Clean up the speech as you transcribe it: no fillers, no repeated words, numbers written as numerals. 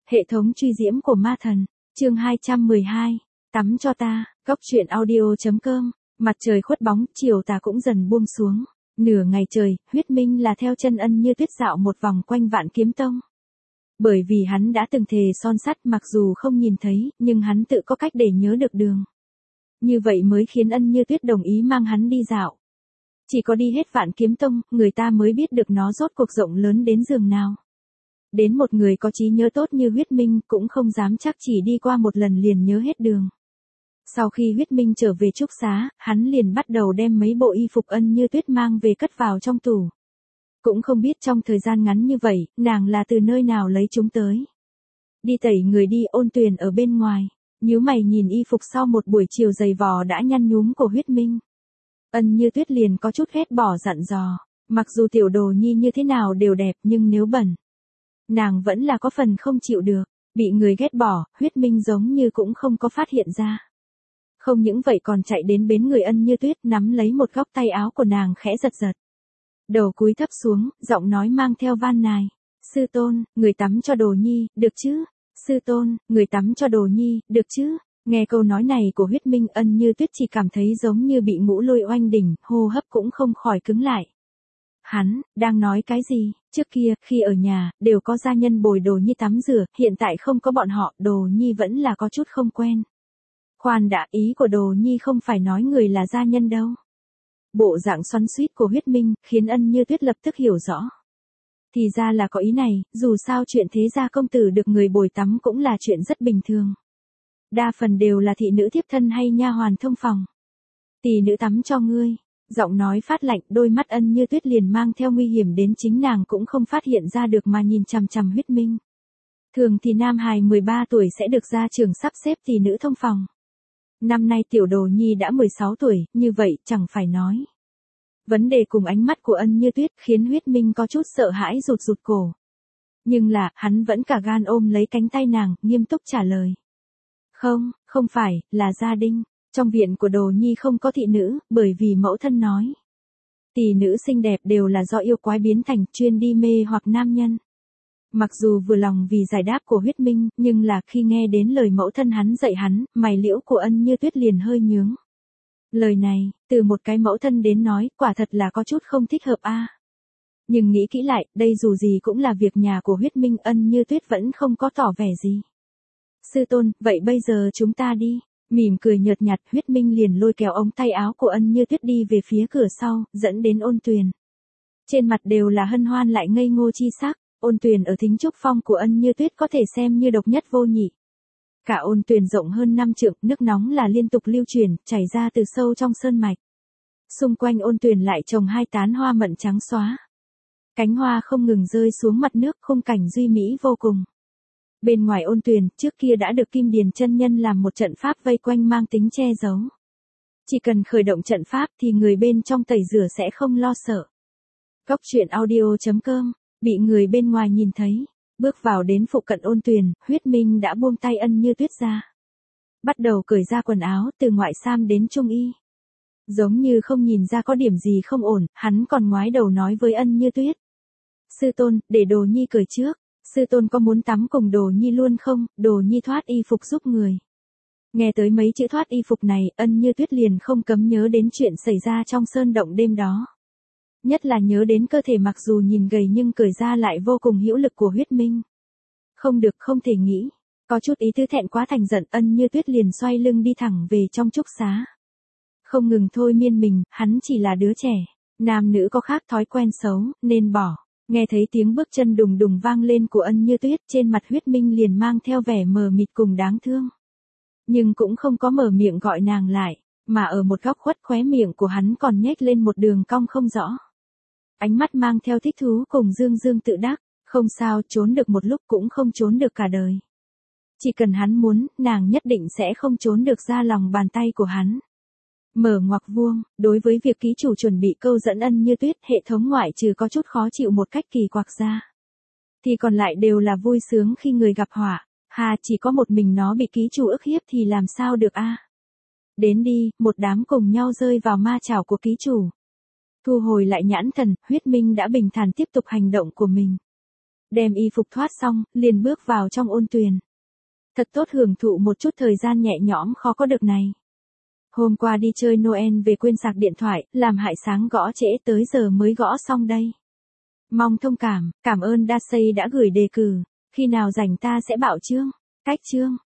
Hệ thống truy diễm của ma thần, chương 212, tắm cho ta, góc truyện audio.com, mặt trời khuất bóng, chiều tà cũng dần buông xuống. Nửa ngày trời, Huyết Minh là theo chân Ân Như Tuyết dạo một vòng quanh Vạn Kiếm Tông. Bởi vì hắn đã từng thề son sắt, mặc dù không nhìn thấy, nhưng hắn tự có cách để nhớ được đường. Như vậy mới khiến Ân Như Tuyết đồng ý mang hắn đi dạo. Chỉ có đi hết Vạn Kiếm Tông, người ta mới biết được nó rốt cuộc rộng lớn đến giường nào. Đến một người có trí nhớ tốt như Huyết Minh cũng không dám chắc chỉ đi qua một lần liền nhớ hết đường. Sau khi Huyết Minh trở về trúc xá, hắn liền bắt đầu đem mấy bộ y phục Ân Như Tuyết mang về cất vào trong tủ. Cũng không biết trong thời gian ngắn như vậy, nàng là từ nơi nào lấy chúng tới. Đi tẩy người đi, Ôn Tuyền ở bên ngoài, nhíu mày nhìn y phục sau một buổi chiều dày vò đã nhăn nhúm của Huyết Minh. Ân Như Tuyết liền có chút ghét bỏ dặn dò, mặc dù tiểu đồ nhi như thế nào đều đẹp nhưng nếu bẩn, nàng vẫn là có phần không chịu được. Bị người ghét bỏ, Huyết Minh giống như cũng không có phát hiện ra. Không những vậy còn chạy đến bến người Ân Như Tuyết nắm lấy một góc tay áo của nàng khẽ giật giật. Đầu cúi thấp xuống, giọng nói mang theo van nài. Sư tôn, người tắm cho đồ nhi, được chứ? Sư tôn, người tắm cho đồ nhi, được chứ? Nghe câu nói này của Huyết Minh, Ân Như Tuyết chỉ cảm thấy giống như bị ngũ lôi oanh đỉnh, hô hấp cũng không khỏi cứng lại. Hắn, đang nói cái gì? Trước kia, khi ở nhà, đều có gia nhân bồi đồ nhi tắm rửa, hiện tại không có bọn họ, đồ nhi vẫn là có chút không quen. Khoan đã, ý của đồ nhi không phải nói người là gia nhân đâu. Bộ dạng xoắn xuýt của Huyết Minh, khiến Ân Như Tuyết lập tức hiểu rõ. Thì ra là có ý này, dù sao chuyện thế gia công tử được người bồi tắm cũng là chuyện rất bình thường. Đa phần đều là thị nữ thiếp thân hay nha hoàn thông phòng. Tỷ nữ tắm cho ngươi. Giọng nói phát lạnh, đôi mắt Ân Như Tuyết liền mang theo nguy hiểm đến chính nàng cũng không phát hiện ra được mà nhìn chằm chằm Huyết Minh. Thường thì nam hài 13 tuổi sẽ được gia trưởng sắp xếp tỷ nữ thông phòng. Năm nay tiểu đồ nhi đã 16 tuổi, như vậy chẳng phải nói. Vấn đề cùng ánh mắt của Ân Như Tuyết khiến Huyết Minh có chút sợ hãi rụt rụt cổ. Nhưng là, hắn vẫn cả gan ôm lấy cánh tay nàng, nghiêm túc trả lời. Không, không phải, là gia đình. Trong viện của đồ nhi không có thị nữ, bởi vì mẫu thân nói. Tỷ nữ xinh đẹp đều là do yêu quái biến thành, chuyên đi mê hoặc nam nhân. Mặc dù vừa lòng vì giải đáp của Huyết Minh, nhưng là khi nghe đến lời mẫu thân hắn dạy hắn, mày liễu của Ân Như Tuyết liền hơi nhướng. Lời này, từ một cái mẫu thân đến nói, quả thật là có chút không thích hợp a. Nhưng nghĩ kỹ lại, đây dù gì cũng là việc nhà của Huyết Minh, Ân Như Tuyết vẫn không có tỏ vẻ gì. Sư tôn, vậy bây giờ chúng ta đi. Mỉm cười nhợt nhạt, Huyết Minh liền lôi kéo ống tay áo của Ân Như Tuyết đi về phía cửa sau, dẫn đến Ôn Tuyền. Trên mặt đều là hân hoan lại ngây ngô chi sắc. Ôn Tuyền ở thính trúc phong của Ân Như Tuyết có thể xem như độc nhất vô nhị. Cả Ôn Tuyền rộng hơn 5 trượng, nước nóng là liên tục lưu chuyển, chảy ra từ sâu trong sơn mạch. Xung quanh Ôn Tuyền lại trồng 2 tán hoa mận trắng xóa. Cánh hoa không ngừng rơi xuống mặt nước, khung cảnh duy mỹ vô cùng. Bên ngoài Ôn Tuyền, trước kia đã được Kim Điền chân nhân làm một trận pháp vây quanh mang tính che giấu. Chỉ cần khởi động trận pháp thì người bên trong tẩy rửa sẽ không lo sợ. Góc truyện audio.com, bị người bên ngoài nhìn thấy, bước vào đến phụ cận Ôn Tuyền, Huyết Minh đã buông tay Ân Như Tuyết ra. Bắt đầu cởi ra quần áo, từ ngoại sam đến trung y. Giống như không nhìn ra có điểm gì không ổn, hắn còn ngoái đầu nói với Ân Như Tuyết. Sư tôn, để đồ nhi cởi trước. Sư tôn có muốn tắm cùng đồ nhi luôn không? Đồ nhi thoát y phục giúp người. Nghe tới mấy chữ thoát y phục này, Ân Như Tuyết liền không cấm nhớ đến chuyện xảy ra trong sơn động đêm đó. Nhất là nhớ đến cơ thể mặc dù nhìn gầy nhưng cởi ra lại vô cùng hữu lực của Huyết Minh. Không được, không thể nghĩ. Có chút ý tứ thẹn quá thành giận, Ân Như Tuyết liền xoay lưng đi thẳng về trong trúc xá. Không ngừng thôi miên mình, hắn chỉ là đứa trẻ. Nam nữ có khác thói quen xấu, nên bỏ. Nghe thấy tiếng bước chân đùng đùng vang lên của Ân Như Tuyết, trên mặt Huyết Minh liền mang theo vẻ mờ mịt cùng đáng thương. Nhưng cũng không có mở miệng gọi nàng lại, mà ở một góc khuất khóe miệng của hắn còn nhếch lên một đường cong không rõ. Ánh mắt mang theo thích thú cùng dương dương tự đắc, không sao, trốn được một lúc cũng không trốn được cả đời. Chỉ cần hắn muốn, nàng nhất định sẽ không trốn được ra lòng bàn tay của hắn. Mở ngoặc vuông, đối với việc ký chủ chuẩn bị câu dẫn Ân Như Tuyết, hệ thống ngoại trừ có chút khó chịu một cách kỳ quặc ra, thì còn lại đều là vui sướng khi người gặp họa. Hà, chỉ có một mình nó bị ký chủ ức hiếp thì làm sao được a? Đến đi, một đám cùng nhau rơi vào ma chảo của ký chủ. Thu hồi lại nhãn thần, Huyết Minh đã bình thản tiếp tục hành động của mình. Đem y phục thoát xong, liền bước vào trong ôn tuyền. Thật tốt hưởng thụ một chút thời gian nhẹ nhõm khó có được này. Hôm qua đi chơi Noel về quên sạc điện thoại, làm hại sáng gõ trễ tới giờ mới gõ xong đây. Mong thông cảm, cảm ơn Dasey đã gửi đề cử, khi nào rảnh ta sẽ bảo chương. Cách chương.